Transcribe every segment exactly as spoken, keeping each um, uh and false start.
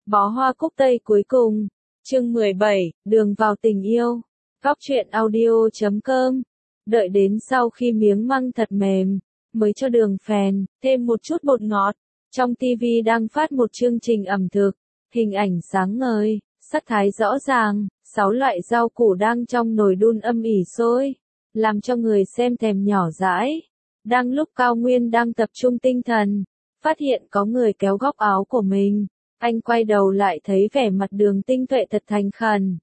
Bó hoa cúc tây cuối cùng. Chương mười bảy, đường vào tình yêu. Góc truyện audio chấm com. Đợi đến sau khi miếng măng thật mềm, mới cho đường phèn, thêm một chút bột ngọt. Trong ti vi đang phát một chương trình ẩm thực, hình ảnh sáng ngời, sắc thái rõ ràng, sáu loại rau củ đang trong nồi đun âm ỉ sôi, làm cho người xem thèm nhỏ dãi. Đang lúc Cao Nguyên đang tập trung tinh thần, phát hiện có người kéo góc áo của mình. Anh quay đầu lại thấy vẻ mặt Đường Tinh Tuệ thật thành khẩn.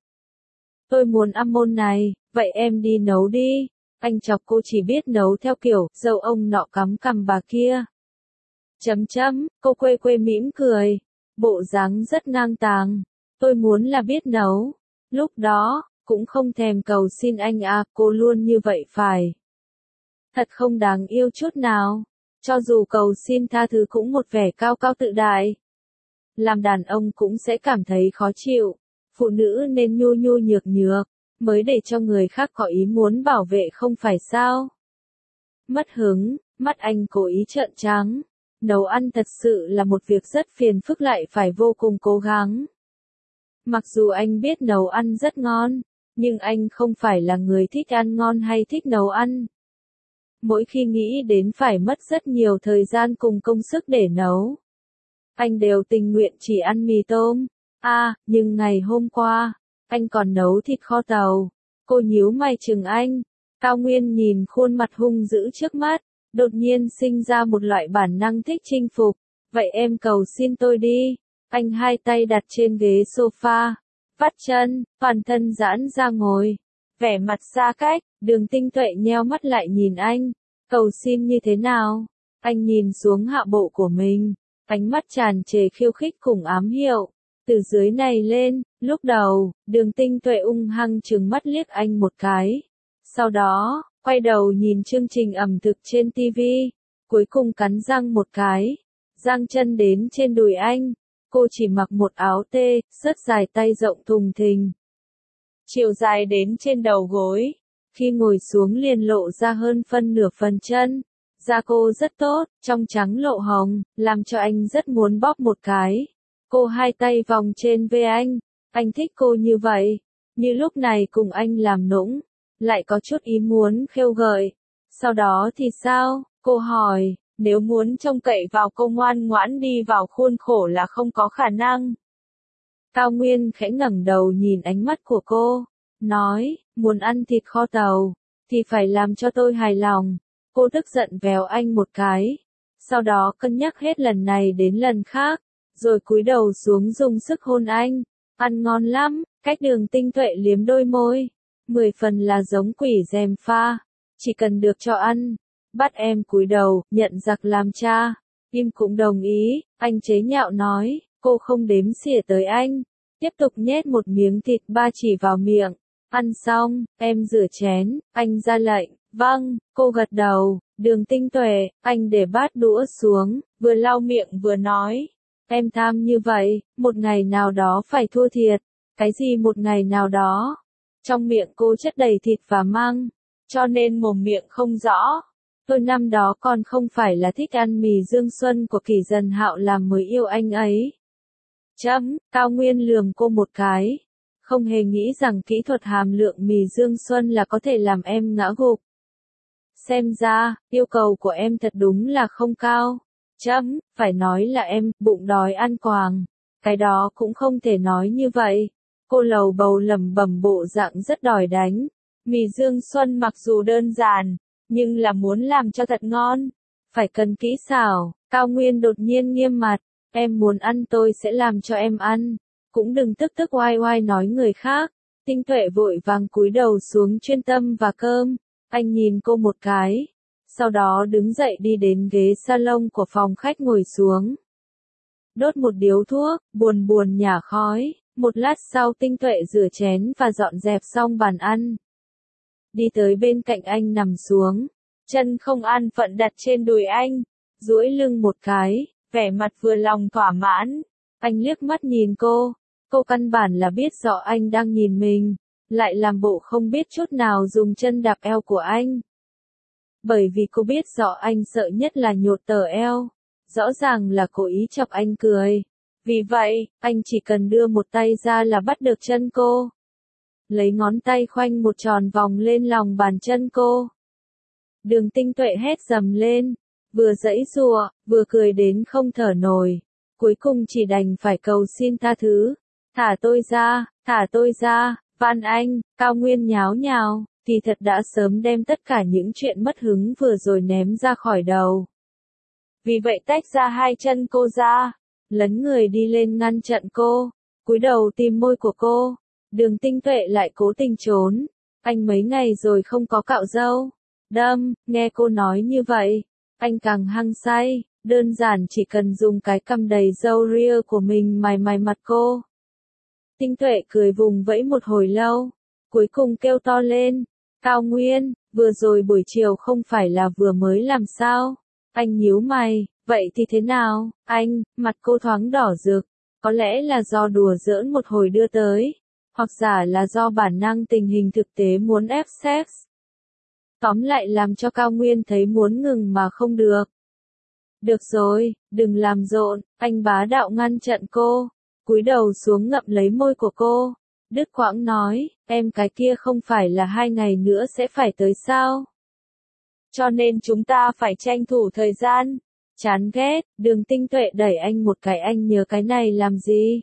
Tôi muốn ăn môn này, vậy em đi nấu đi. Anh chọc cô chỉ biết nấu theo kiểu dâu ông nọ cắm cằm bà kia. Chấm chấm, cô quê quê mỉm cười, bộ dáng rất ngang tàng. Tôi muốn là biết nấu. Lúc đó, cũng không thèm cầu xin anh à, cô luôn như vậy phải. Thật không đáng yêu chút nào. Cho dù cầu xin tha thứ cũng một vẻ cao cao tự đại. Làm đàn ông cũng sẽ cảm thấy khó chịu. Phụ nữ nên nhu nhu nhược nhược, mới để cho người khác có ý muốn bảo vệ không phải sao. Mất hứng, mắt anh cố ý trợn trắng. Nấu ăn thật sự là một việc rất phiền phức lại phải vô cùng cố gắng. Mặc dù anh biết nấu ăn rất ngon, nhưng anh không phải là người thích ăn ngon hay thích nấu ăn. Mỗi khi nghĩ đến phải mất rất nhiều thời gian cùng công sức để nấu, anh đều tình nguyện chỉ ăn mì tôm. À, nhưng ngày hôm qua, anh còn nấu thịt kho tàu. Cô nhíu mày chừng anh. Cao Nguyên nhìn khuôn mặt hung dữ trước mắt, đột nhiên sinh ra một loại bản năng thích chinh phục. Vậy em cầu xin tôi đi. Anh hai tay đặt trên ghế sofa, vắt chân, toàn thân giãn ra ngồi. Vẻ mặt xa cách, Đường Tinh Tuệ nheo mắt lại nhìn anh. Cầu xin như thế nào? Anh nhìn xuống hạ bộ của mình, ánh mắt tràn trề khiêu khích cùng ám hiệu. Từ dưới này lên, lúc đầu, Đường Tinh Tuệ ung hăng trừng mắt liếc anh một cái. Sau đó, quay đầu nhìn chương trình ẩm thực trên ti vi. Cuối cùng cắn răng một cái, giang chân đến trên đùi anh. Cô chỉ mặc một áo tê, rất dài tay rộng thùng thình, chiều dài đến trên đầu gối. Khi ngồi xuống liền lộ ra hơn phân nửa phần chân. Da cô rất tốt, trong trắng lộ hồng, làm cho anh rất muốn bóp một cái. Cô hai tay vòng trên vai anh, anh thích cô như vậy, như lúc này cùng anh làm nũng, lại có chút ý muốn khêu gợi. Sau đó thì sao? Cô hỏi, nếu muốn trông cậy vào cô ngoan ngoãn đi vào khuôn khổ là không có khả năng. Cao Nguyên khẽ ngẩng đầu nhìn ánh mắt của cô, nói, muốn ăn thịt kho tàu, thì phải làm cho tôi hài lòng. Cô tức giận véo anh một cái, sau đó cân nhắc hết lần này đến lần khác, rồi cúi đầu xuống dùng sức hôn anh. Ăn ngon lắm, cách Đường Tinh Tuệ liếm đôi môi, mười phần là giống quỷ gièm pha, chỉ cần được cho ăn, bắt em cúi đầu, nhận giặc làm cha. Im cũng đồng ý, anh chế nhạo nói, cô không đếm xỉa tới anh, tiếp tục nhét một miếng thịt ba chỉ vào miệng. Ăn xong, em rửa chén, anh ra lệnh. Vâng, cô gật đầu. Đường Tinh Tuệ, anh để bát đũa xuống, vừa lau miệng vừa nói. Em tham như vậy, một ngày nào đó phải thua thiệt. Cái gì một ngày nào đó? Trong miệng cô chất đầy thịt và măng, cho nên mồm miệng không rõ. Tôi năm đó còn không phải là thích ăn mì Dương Xuân của Kỷ Dần Hạo làm mới yêu anh ấy. Chấm, Cao Nguyên lườm cô một cái. Không hề nghĩ rằng kỹ thuật hàm lượng mì Dương Xuân là có thể làm em ngã gục. Xem ra, yêu cầu của em thật đúng là không cao. Chấm, phải nói là em, bụng đói ăn quàng. Cái đó cũng không thể nói như vậy. Cô lầu bầu lẩm bẩm bộ dạng rất đòi đánh. Mì Dương Xuân mặc dù đơn giản, nhưng là muốn làm cho thật ngon, phải cần kỹ xảo. Cao Nguyên đột nhiên nghiêm mặt. Em muốn ăn tôi sẽ làm cho em ăn. Cũng đừng tức tức oai oai nói người khác. Tinh Tuệ vội vàng cúi đầu xuống chuyên tâm và cơm. Anh nhìn cô một cái, sau đó đứng dậy đi đến ghế salon của phòng khách ngồi xuống. Đốt một điếu thuốc, buồn buồn nhả khói. Một lát sau Tinh Tuệ rửa chén và dọn dẹp xong bàn ăn. Đi tới bên cạnh anh nằm xuống, chân không an phận đặt trên đùi anh, duỗi lưng một cái, vẻ mặt vừa lòng thỏa mãn. Anh liếc mắt nhìn cô, cô căn bản là biết rõ anh đang nhìn mình, lại làm bộ không biết chút nào dùng chân đạp eo của anh. Bởi vì cô biết rõ anh sợ nhất là nhột tờ eo, rõ ràng là cố ý chọc anh cười. Vì vậy, anh chỉ cần đưa một tay ra là bắt được chân cô. Lấy ngón tay khoanh một tròn vòng lên lòng bàn chân cô. Đường Tinh Tuệ hét dầm lên, vừa giãy giụa, vừa cười đến không thở nổi. Cuối cùng chỉ đành phải cầu xin tha thứ. Thả tôi ra, thả tôi ra, van anh. Cao Nguyên nháo nhào, kỳ thật đã sớm đem tất cả những chuyện mất hứng vừa rồi ném ra khỏi đầu. Vì vậy tách ra hai chân cô ra, lấn người đi lên ngăn chặn cô, cúi đầu tìm môi của cô. Đường Tinh Tuệ lại cố tình trốn. Anh mấy ngày rồi không có cạo râu. Đâm, nghe cô nói như vậy, anh càng hăng say, đơn giản chỉ cần dùng cái cằm đầy râu ria của mình mài mài mặt cô. Tinh Tuệ cười vùng vẫy một hồi lâu, cuối cùng kêu to lên, Cao Nguyên, vừa rồi buổi chiều không phải là vừa mới làm sao? Anh nhíu mày, vậy thì thế nào, anh? Mặt cô thoáng đỏ rực, có lẽ là do đùa giỡn một hồi đưa tới, hoặc giả là do bản năng tình hình thực tế muốn ép sex. Tóm lại làm cho Cao Nguyên thấy muốn ngừng mà không được. Được rồi, đừng làm rộn, anh bá đạo ngăn chặn cô, cúi đầu xuống ngậm lấy môi của cô. Đứt quãng nói, em cái kia không phải là hai ngày nữa sẽ phải tới sao? Cho nên chúng ta phải tranh thủ thời gian. Chán ghét, Đường Tinh Tuệ đẩy anh một cái, anh nhớ cái này làm gì?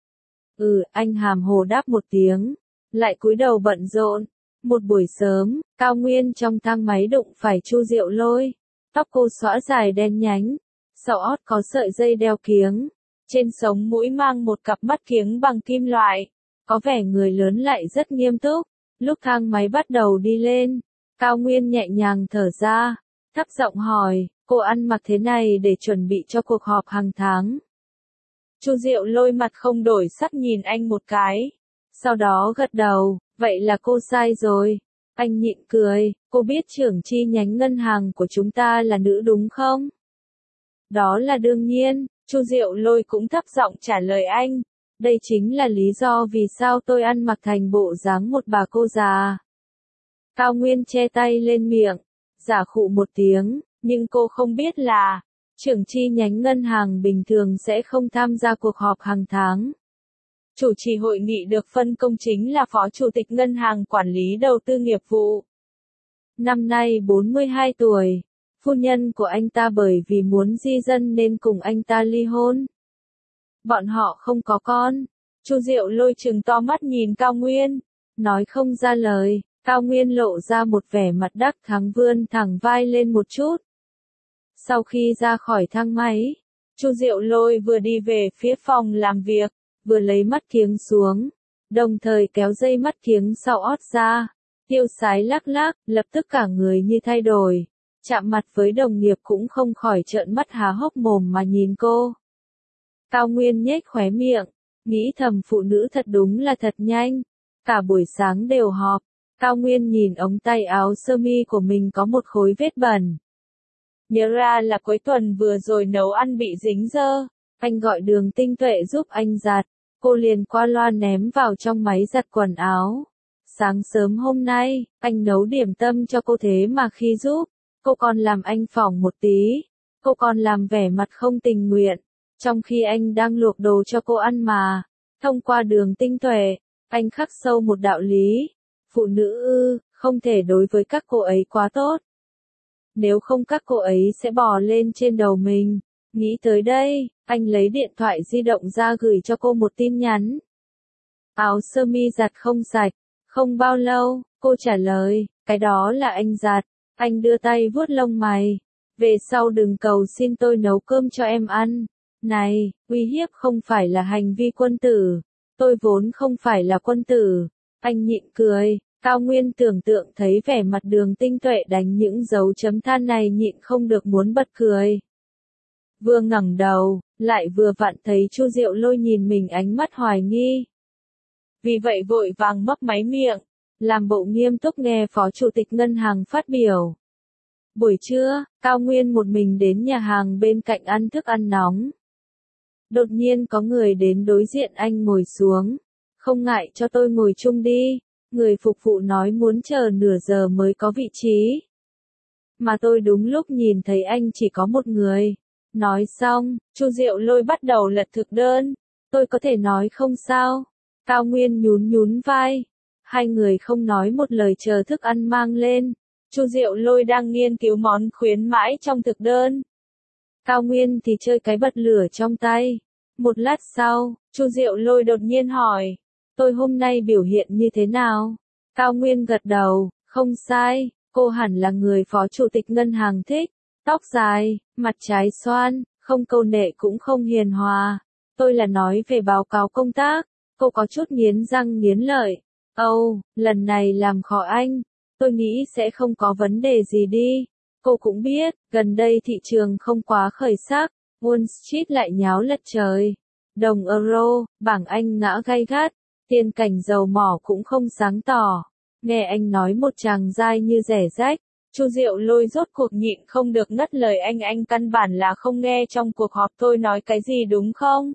Ừ, anh hàm hồ đáp một tiếng, lại cúi đầu bận rộn. Một buổi sớm, Cao Nguyên trong thang máy đụng phải Chu Diệu Lôi. Tóc cô xõa dài đen nhánh, sau ót có sợi dây đeo kiếng, trên sống mũi mang một cặp mắt kiếng bằng kim loại, có vẻ người lớn lại rất nghiêm túc. Lúc thang máy bắt đầu đi lên, Cao Nguyên nhẹ nhàng thở ra, thấp giọng hỏi, cô ăn mặc thế này để chuẩn bị cho cuộc họp hàng tháng. Chu Diệu Lôi mặt không đổi sắc nhìn anh một cái, sau đó gật đầu, vậy là cô sai rồi. Anh nhịn cười, cô biết trưởng chi nhánh ngân hàng của chúng ta là nữ đúng không? Đó là đương nhiên, Chu Diệu Lôi cũng thấp giọng trả lời anh. Đây chính là lý do vì sao tôi ăn mặc thành bộ dáng một bà cô già. Cao Nguyên che tay lên miệng, giả khụ một tiếng, nhưng cô không biết là, trưởng chi nhánh ngân hàng bình thường sẽ không tham gia cuộc họp hàng tháng. Chủ trì hội nghị được phân công chính là Phó Chủ tịch Ngân hàng Quản lý Đầu tư Nghiệp vụ. Năm nay bốn mươi hai tuổi, phu nhân của anh ta bởi vì muốn di dân nên cùng anh ta ly hôn. Bọn họ không có con. Chu Diệu Lôi trừng to mắt nhìn Cao Nguyên, nói không ra lời. Cao Nguyên lộ ra một vẻ mặt đắc thắng, vươn thẳng vai lên một chút. Sau khi ra khỏi thang máy, Chu Diệu Lôi vừa đi về phía phòng làm việc, vừa lấy mắt kiếng xuống, đồng thời kéo dây mắt kiếng sau ót ra, tiêu sái lắc lắc, lập tức cả người như thay đổi, chạm mặt với đồng nghiệp cũng không khỏi trợn mắt há hốc mồm mà nhìn cô. Cao Nguyên nhếch khóe miệng, nghĩ thầm phụ nữ thật đúng là thật nhanh, cả buổi sáng đều họp. Cao Nguyên nhìn ống tay áo sơ mi của mình có một khối vết bẩn. Nhớ ra là cuối tuần vừa rồi nấu ăn bị dính dơ, anh gọi Đường Tinh Tuệ giúp anh giặt, cô liền qua loa ném vào trong máy giặt quần áo. Sáng sớm hôm nay, anh nấu điểm tâm cho cô thế mà khi giúp, cô còn làm anh phỏng một tí, cô còn làm vẻ mặt không tình nguyện, trong khi anh đang luộc đồ cho cô ăn mà. Thông qua Đường Tinh Tuệ, anh khắc sâu một đạo lý. Phụ nữ ư, không thể đối với các cô ấy quá tốt. Nếu không các cô ấy sẽ bò lên trên đầu mình. Nghĩ tới đây, anh lấy điện thoại di động ra gửi cho cô một tin nhắn. Áo sơ mi giặt không sạch. Không bao lâu, cô trả lời, cái đó là anh giặt. Anh đưa tay vuốt lông mày. Về sau đừng cầu xin tôi nấu cơm cho em ăn. Này, uy hiếp không phải là hành vi quân tử. Tôi vốn không phải là quân tử. Anh nhịn cười. Cao Nguyên tưởng tượng thấy vẻ mặt Đường Tinh Tuệ đánh những dấu chấm than này, nhịn không được muốn bật cười. Vừa ngẩng đầu, lại vừa vặn thấy Chu Diệu Lôi nhìn mình ánh mắt hoài nghi. Vì vậy vội vàng mấp máy miệng, làm bộ nghiêm túc nghe Phó Chủ tịch Ngân hàng phát biểu. Buổi trưa, Cao Nguyên một mình đến nhà hàng bên cạnh ăn thức ăn nóng. Đột nhiên có người đến đối diện anh ngồi xuống. Không ngại cho tôi ngồi chung đi. Người phục vụ nói muốn chờ nửa giờ mới có vị trí. Mà tôi đúng lúc nhìn thấy anh chỉ có một người. Nói xong, Chu Diệu Lôi bắt đầu lật thực đơn. Tôi có thể nói không sao? Cao Nguyên nhún nhún vai. Hai người không nói một lời chờ thức ăn mang lên. Chu Diệu Lôi đang nghiên cứu món khuyến mãi trong thực đơn. Cao Nguyên thì chơi cái bật lửa trong tay. Một lát sau, Chu Diệu Lôi đột nhiên hỏi. Tôi hôm nay biểu hiện như thế nào? Cao Nguyên gật đầu, không sai, cô hẳn là người phó chủ tịch ngân hàng thích. Tóc dài, mặt trái xoan, không câu nệ cũng không hiền hòa. Tôi là nói về báo cáo công tác. Cô có chút nghiến răng nghiến lợi. Âu, oh, lần này làm khó anh. Tôi nghĩ sẽ không có vấn đề gì đi. Cô cũng biết, gần đây thị trường không quá khởi sắc. Wall Street lại nháo lật trời. Đồng euro, bảng Anh ngã gay gắt. Tiền cảnh dầu mỏ cũng không sáng tỏ. Nghe anh nói một chàng dai như rẻ rách. Chu Diệu Lôi rốt cuộc nhịn không được ngắt lời anh anh căn bản là không nghe trong cuộc họp tôi nói cái gì đúng không?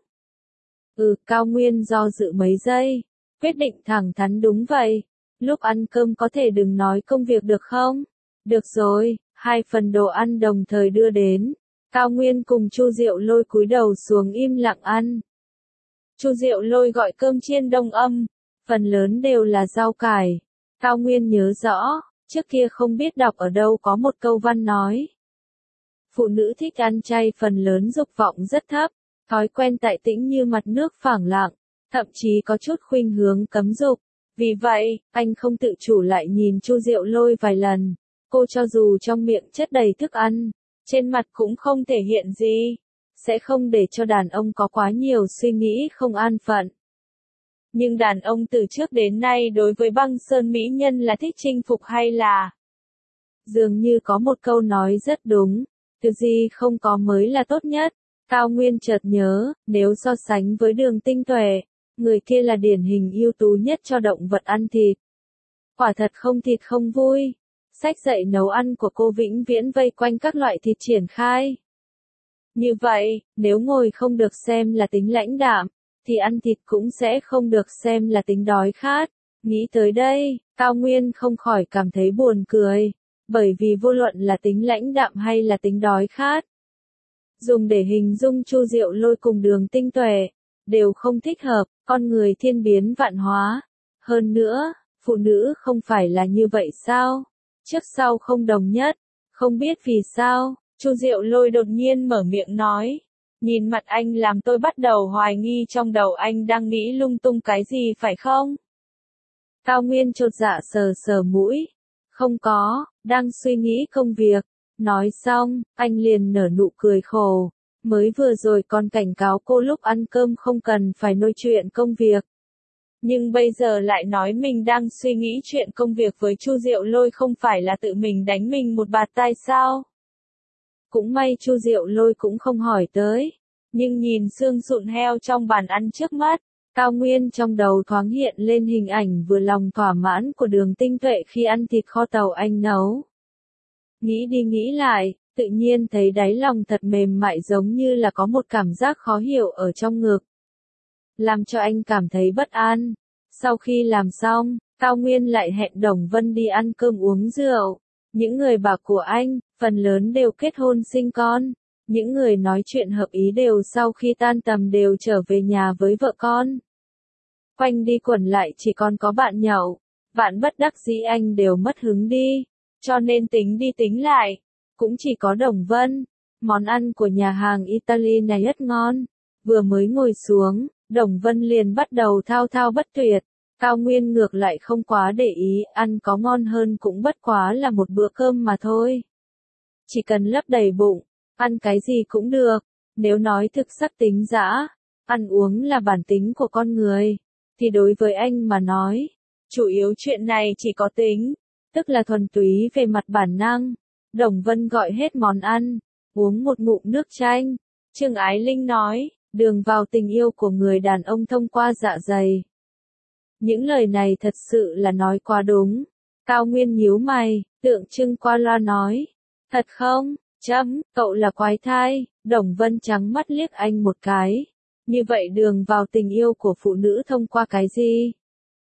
Ừ, Cao Nguyên do dự mấy giây. Quyết định thẳng thắn đúng vậy. Lúc ăn cơm có thể đừng nói công việc được không? Được rồi, hai phần đồ ăn đồng thời đưa đến. Cao Nguyên cùng Chu Diệu Lôi cúi đầu xuống im lặng ăn. Chu Diệu Lôi gọi cơm chiên đông âm, phần lớn đều là rau cải. Cao Nguyên nhớ rõ, trước kia không biết đọc ở đâu có một câu văn nói. Phụ nữ thích ăn chay phần lớn dục vọng rất thấp, thói quen tại tĩnh như mặt nước phẳng lặng, thậm chí có chút khuynh hướng cấm dục. Vì vậy, anh không tự chủ lại nhìn Chu Diệu Lôi vài lần. Cô cho dù trong miệng chất đầy thức ăn, trên mặt cũng không thể hiện gì. Sẽ không để cho đàn ông có quá nhiều suy nghĩ không an phận. Nhưng đàn ông từ trước đến nay đối với băng sơn mỹ nhân là thích chinh phục hay là? Dường như có một câu nói rất đúng, từ gì không có mới là tốt nhất. Cao Nguyên chợt nhớ, nếu so sánh với Đường Tinh Tuệ, người kia là điển hình ưu tú nhất cho động vật ăn thịt. Quả thật không thịt không vui. Sách dạy nấu ăn của cô vĩnh viễn vây quanh các loại thịt triển khai. Như vậy, nếu ngồi không được xem là tính lãnh đạm, thì ăn thịt cũng sẽ không được xem là tính đói khát. Nghĩ tới đây, Cao Nguyên không khỏi cảm thấy buồn cười, bởi vì vô luận là tính lãnh đạm hay là tính đói khát, dùng để hình dung Chu Diệu Lôi cùng Đường Tinh Tuệ, đều không thích hợp, con người thiên biến vạn hóa. Hơn nữa, phụ nữ không phải là như vậy sao? Trước sau không đồng nhất, không biết vì sao, Chu Diệu Lôi đột nhiên mở miệng nói. Nhìn mặt anh làm tôi bắt đầu hoài nghi trong đầu anh đang nghĩ lung tung cái gì phải không? Cao Nguyên chột dạ sờ sờ mũi. Không có, đang suy nghĩ công việc. Nói xong, anh liền nở nụ cười khổ. Mới vừa rồi còn cảnh cáo cô lúc ăn cơm không cần phải nói chuyện công việc. Nhưng bây giờ lại nói mình đang suy nghĩ chuyện công việc với Chu Diệu Lôi, không phải là tự mình đánh mình một bạt tai sao? Cũng may Chu Diệu Lôi cũng không hỏi tới. Nhưng nhìn xương sụn heo trong bàn ăn trước mắt, Cao Nguyên trong đầu thoáng hiện lên hình ảnh vừa lòng thỏa mãn của Đường Tinh Tuệ khi ăn thịt kho tàu anh nấu. Nghĩ đi nghĩ lại, tự nhiên thấy đáy lòng thật mềm mại, giống như là có một cảm giác khó hiểu ở trong ngực. Làm cho anh cảm thấy bất an. Sau khi làm xong, Cao Nguyên lại hẹn Đồng Vân đi ăn cơm uống rượu. Những người bà của anh, phần lớn đều kết hôn sinh con. Những người nói chuyện hợp ý đều sau khi tan tầm đều trở về nhà với vợ con. Quanh đi quẩn lại chỉ còn có bạn nhậu. Bạn bất đắc dĩ anh đều mất hứng đi. Cho nên tính đi tính lại, cũng chỉ có Đồng Vân. Món ăn của nhà hàng Italy này rất ngon. Vừa mới ngồi xuống, Đồng Vân liền bắt đầu thao thao bất tuyệt. Cao Nguyên ngược lại không quá để ý, ăn có ngon hơn cũng bất quá là một bữa cơm mà thôi. Chỉ cần lấp đầy bụng, ăn cái gì cũng được. Nếu nói thực sắc tính dã, ăn uống là bản tính của con người, thì đối với anh mà nói, chủ yếu chuyện này chỉ có tính, tức là thuần túy về mặt bản năng. Đồng Vân gọi hết món ăn, uống một ngụm nước chanh. Trương Ái Linh nói, đường vào tình yêu của người đàn ông thông qua dạ dày. Những lời này thật sự là nói quá đúng. Cao Nguyên nhíu mày, tượng trưng qua loa nói. Thật không? Chấm, cậu là quái thai. Đồng Vân trắng mắt liếc anh một cái. Như vậy đường vào tình yêu của phụ nữ thông qua cái gì?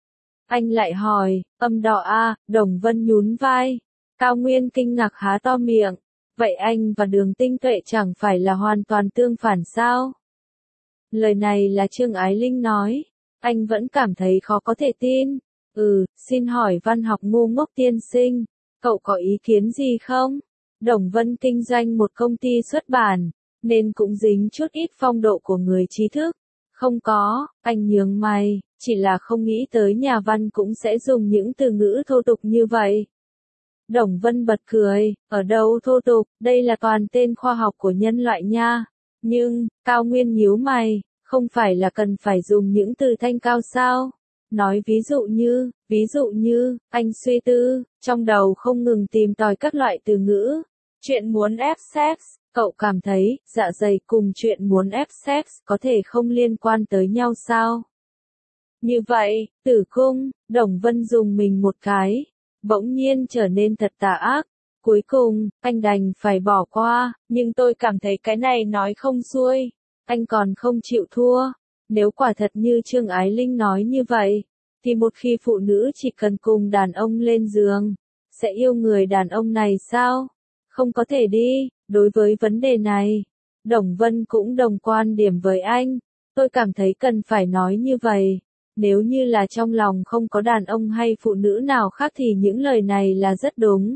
Anh lại hỏi, âm đỏ a. Đồng Vân nhún vai. Cao Nguyên kinh ngạc há to miệng. vậy anh và Đường Tinh Tuệ chẳng phải là hoàn toàn tương phản sao? Lời này là Trương Ái Linh nói, anh vẫn cảm thấy khó có thể tin. Ừ, xin hỏi văn học ngu ngốc tiên sinh, cậu có ý kiến gì không? Đồng Vân kinh doanh một công ty xuất bản, nên cũng dính chút ít phong độ của người trí thức. Không có, anh nhướng mày, chỉ là không nghĩ tới nhà văn cũng sẽ dùng những từ ngữ thô tục như vậy. Đồng Vân bật cười, ở đâu thô tục, đây là toàn tên khoa học của nhân loại nha. Nhưng, Cao Nguyên nhíu mày, không phải là cần phải dùng những từ thanh cao sao? Nói ví dụ như, ví dụ như, anh suy tư, trong đầu không ngừng tìm tòi các loại từ ngữ. Chuyện muốn ép sex, cậu cảm thấy, dạ dày cùng chuyện muốn ép sex có thể không liên quan tới nhau sao? Như vậy, tử cung, Đồng Vân dùng mình một cái, bỗng nhiên trở nên thật tà ác. Cuối cùng, anh đành phải bỏ qua, nhưng tôi cảm thấy cái này nói không xuôi. Anh còn không chịu thua. Nếu quả thật như Trương Ái Linh nói như vậy, thì một khi phụ nữ chỉ cần cùng đàn ông lên giường, sẽ yêu người đàn ông này sao? Không có thể đi. Đối với vấn đề này, Đồng Vân cũng đồng quan điểm với anh. Tôi cảm thấy cần phải nói như vậy. Nếu như là trong lòng không có đàn ông hay phụ nữ nào khác thì những lời này là rất đúng.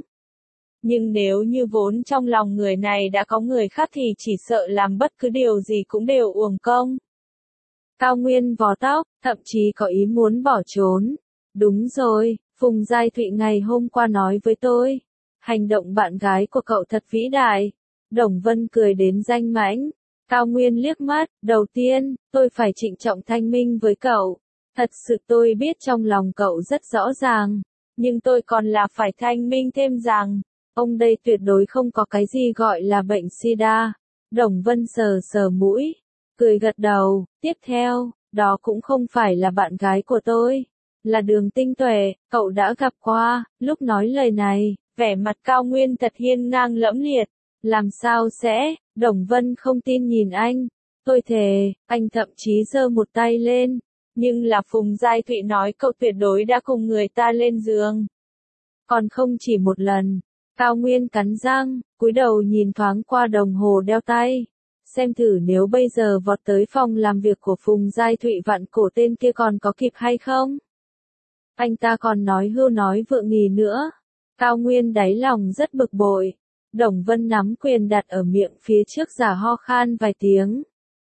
Nhưng nếu như vốn trong lòng người này đã có người khác thì chỉ sợ làm bất cứ điều gì cũng đều uổng công. Cao Nguyên vò tóc, thậm chí có ý muốn bỏ trốn. Đúng rồi, Phùng Giai Thụy ngày hôm qua nói với tôi. Hành động bạn gái của cậu thật vĩ đại. Đồng Vân cười đến danh mãnh. Cao Nguyên liếc mắt, đầu tiên, tôi phải trịnh trọng thanh minh với cậu. Thật sự tôi biết trong lòng cậu rất rõ ràng. Nhưng tôi còn là phải thanh minh thêm rằng, ông đây tuyệt đối không có cái gì gọi là bệnh sida. Đồng Vân sờ sờ mũi, cười gật đầu. Tiếp theo, đó cũng không phải là bạn gái của tôi, là Đường Tinh Tuệ, cậu đã gặp qua. Lúc nói lời này, vẻ mặt Cao Nguyên thật hiên ngang lẫm liệt. Làm sao sẽ? Đồng Vân không tin nhìn anh. Tôi thề, anh thậm chí giơ một tay lên. Nhưng là Phùng Giai Thụy nói cậu tuyệt đối đã cùng người ta lên giường. Còn không chỉ một lần. Cao Nguyên cắn răng, cúi đầu nhìn thoáng qua đồng hồ đeo tay. Xem thử nếu bây giờ vọt tới phòng làm việc của Phùng Giai Thụy vặn cổ tên kia còn có kịp hay không? Anh ta còn nói hưu nói vượng nghỉ nữa. Cao Nguyên đáy lòng rất bực bội. Đồng Vân nắm quyền đặt ở miệng phía trước giả ho khan vài tiếng.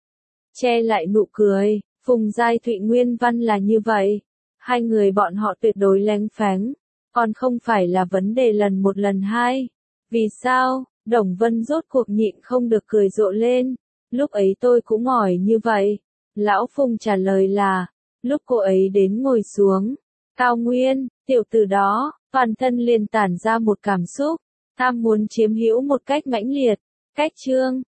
Che lại nụ cười, Phùng Giai Thụy nguyên văn là như vậy. Hai người bọn họ tuyệt đối lén phén. Còn không phải là vấn đề lần một lần hai. Vì sao? Đồng Vân rốt cuộc nhịn không được cười rộ lên. Lúc ấy tôi cũng hỏi như vậy. Lão Phùng trả lời là, lúc cô ấy đến ngồi xuống. Cao Nguyên, tiểu tử đó, toàn thân liền tản ra một cảm xúc. Tham muốn chiếm hữu một cách mãnh liệt. Cách chương,